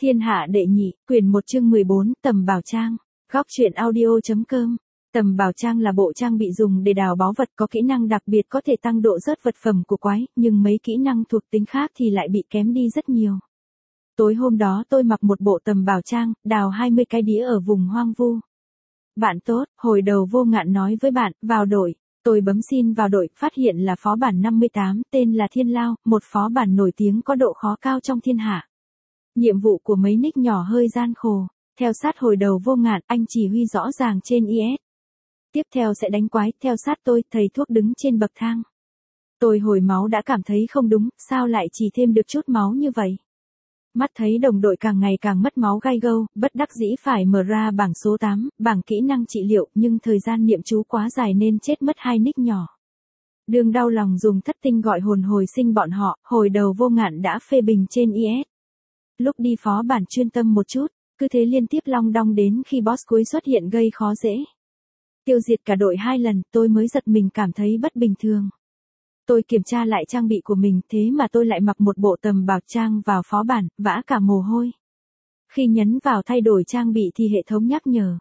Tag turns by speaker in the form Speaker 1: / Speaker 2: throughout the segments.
Speaker 1: Thiên hạ đệ nhị, quyển 1 chương 14, Tầm Bảo Trang. Góc truyện audio.com. Tầm Bảo Trang là bộ trang bị dùng để đào báu vật, có kỹ năng đặc biệt có thể tăng độ rớt vật phẩm của quái, nhưng mấy kỹ năng thuộc tính khác thì lại bị kém đi rất nhiều. Tối hôm đó tôi mặc một bộ tầm bảo trang, đào 20 cái đĩa ở vùng hoang vu. Bạn tốt, hồi đầu Vô Ngạn nói với bạn, vào đội. Tôi bấm xin vào đội, phát hiện là phó bản 58, tên là Thiên Lao, một phó bản nổi tiếng có độ khó cao trong thiên hạ. Nhiệm vụ của mấy nick nhỏ hơi gian khổ. Theo sát hồi đầu Vô Ngạn, anh chỉ huy rõ ràng trên IS. Tiếp theo sẽ đánh quái, theo sát tôi, thầy thuốc đứng trên bậc thang. Tôi hồi máu đã cảm thấy không đúng, sao lại chỉ thêm được chút máu như vậy? Mắt thấy đồng đội càng ngày càng mất máu gai gâu, bất đắc dĩ phải mở ra bảng số 8, bảng kỹ năng trị liệu, nhưng thời gian niệm chú quá dài nên chết mất 2 nick nhỏ. Đường đau lòng dùng thất tinh gọi hồn hồi sinh bọn họ, hồi đầu Vô Ngạn đã phê bình trên IS. Lúc đi phó bản chuyên tâm một chút, cứ thế liên tiếp long đong đến khi boss cuối xuất hiện gây khó dễ. Tiêu diệt cả đội 2 lần, tôi mới giật mình cảm thấy bất bình thường. Tôi kiểm tra lại trang bị của mình, thế mà tôi lại mặc một bộ tầm bảo trang vào phó bản, vã cả mồ hôi. Khi nhấn vào thay đổi trang bị thì hệ thống nhắc nhở.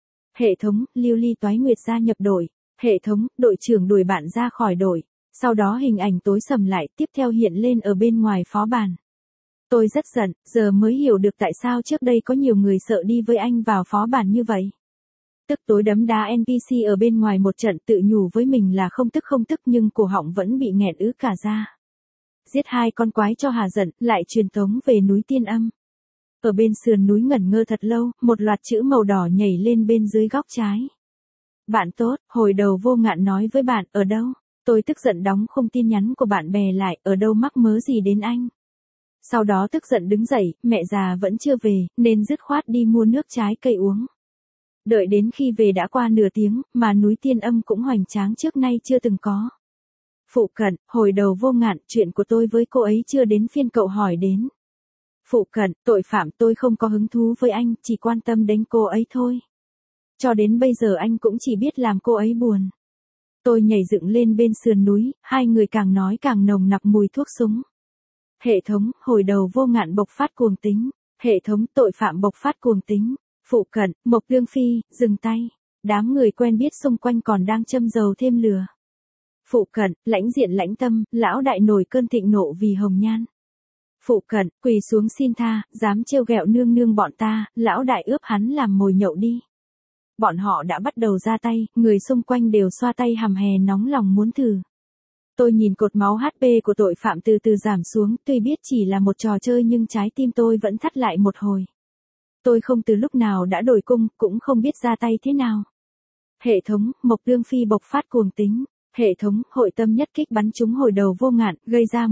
Speaker 1: Hệ thống, Lưu Ly Toái Nguyệt gia nhập đội. Hệ thống, đội trưởng đuổi bạn ra khỏi đội. Sau đó hình ảnh tối sầm lại, tiếp theo hiện lên ở bên ngoài phó bản. Tôi rất giận, giờ mới hiểu được tại sao trước đây có nhiều người sợ đi với anh vào phó bản như vậy. Tức tối đấm đá NPC ở bên ngoài một trận, tự nhủ với mình là không tức nhưng cổ họng vẫn bị nghẹn ứ cả ra. Giết 2 con quái cho hà giận, lại truyền tống về núi Tiên Âm. Ở bên sườn núi ngẩn ngơ thật lâu, một loạt chữ màu đỏ nhảy lên bên dưới góc trái. Bạn tốt, hồi đầu Vô Ngạn nói với bạn, ở đâu? Tôi tức giận đóng khung tin nhắn của bạn bè lại, ở đâu mắc mớ gì đến anh? Sau đó tức giận đứng dậy, mẹ già vẫn chưa về, nên dứt khoát đi mua nước trái cây uống. Đợi đến khi về đã qua nửa tiếng, mà núi Tiên Âm cũng hoành tráng trước nay chưa từng có. Phụ cận, hồi đầu Vô Ngạn, chuyện của tôi với cô ấy chưa đến phiên cậu hỏi đến. Phụ cận, tội phạm, tôi không có hứng thú với anh, chỉ quan tâm đến cô ấy thôi. Cho đến bây giờ anh cũng chỉ biết làm cô ấy buồn. Tôi nhảy dựng lên bên sườn núi, hai người càng nói càng nồng nặc mùi thuốc súng. Hệ thống, hồi đầu Vô Ngạn bộc phát cuồng tính. Hệ thống, tội phạm bộc phát cuồng tính. Phụ cận, Mộc Lương Phi, dừng tay. Đám người quen biết xung quanh còn đang châm dầu thêm lửa. Phụ cận, Lãnh Diện Lãnh Tâm, lão đại nổi cơn thịnh nộ vì hồng nhan. Phụ cận, quỳ xuống xin tha, dám trêu ghẹo nương nương bọn ta, lão đại ướp hắn làm mồi nhậu đi. Bọn họ đã bắt đầu ra tay, người xung quanh đều xoa tay hầm hè nóng lòng muốn thử. Tôi nhìn cột máu HP của tội phạm từ từ giảm xuống, tuy biết chỉ là một trò chơi nhưng trái tim tôi vẫn thắt lại một hồi. Tôi không từ lúc nào đã đổi cung, cũng không biết ra tay thế nào. Hệ thống, Mộc Lương Phi bộc phát cuồng tính. Hệ thống, hội tâm nhất kích bắn trúng hồi đầu Vô Ngạn, gây ra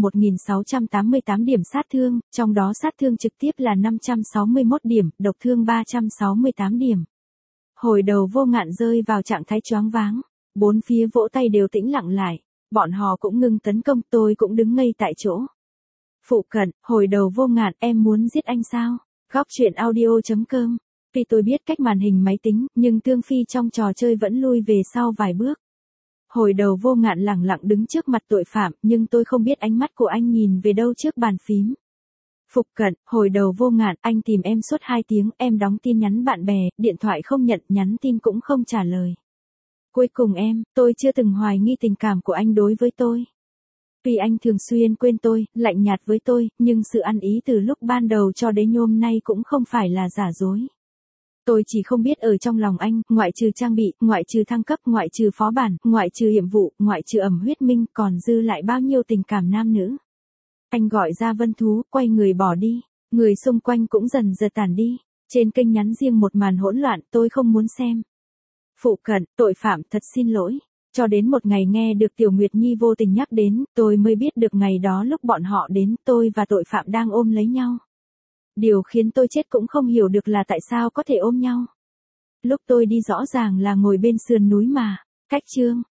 Speaker 1: 1688 điểm sát thương, trong đó sát thương trực tiếp là 561 điểm, độc thương 368 điểm. Hồi đầu Vô Ngạn rơi vào trạng thái choáng váng. Bốn phía vỗ tay đều tĩnh lặng lại. Bọn họ cũng ngừng tấn công, tôi cũng đứng ngây tại chỗ. Phụ cận, hồi đầu Vô Ngạn, em muốn giết anh sao? Góc truyện audio.com. Vì tôi biết cách màn hình máy tính, nhưng Tương Phi trong trò chơi vẫn lui về sau vài bước. Hồi đầu Vô Ngạn lẳng lặng đứng trước mặt tội phạm, nhưng tôi không biết ánh mắt của anh nhìn về đâu trước bàn phím. Phục cận, hồi đầu Vô Ngạn, anh tìm em suốt 2 tiếng, em đóng tin nhắn bạn bè, điện thoại không nhận, nhắn tin cũng không trả lời. Cuối cùng tôi chưa từng hoài nghi tình cảm của anh đối với tôi. Vì anh thường xuyên quên tôi, lạnh nhạt với tôi, nhưng sự ăn ý từ lúc ban đầu cho đến hôm nay cũng không phải là giả dối. Tôi chỉ không biết ở trong lòng anh, ngoại trừ trang bị, ngoại trừ thăng cấp, ngoại trừ phó bản, ngoại trừ nhiệm vụ, ngoại trừ ẩm huyết minh, còn dư lại bao nhiêu tình cảm nam nữ. Anh gọi ra Vân Thú, quay người bỏ đi. Người xung quanh cũng dần dần tản đi. Trên kênh nhắn riêng một màn hỗn loạn, tôi không muốn xem. Phụ cận, tội phạm, thật xin lỗi. Cho đến một ngày nghe được Tiểu Nguyệt Nhi vô tình nhắc đến, tôi mới biết được ngày đó lúc bọn họ đến, tôi và tội phạm đang ôm lấy nhau. Điều khiến tôi chết cũng không hiểu được là tại sao có thể ôm nhau. Lúc tôi đi rõ ràng là ngồi bên sườn núi mà. Cách chương.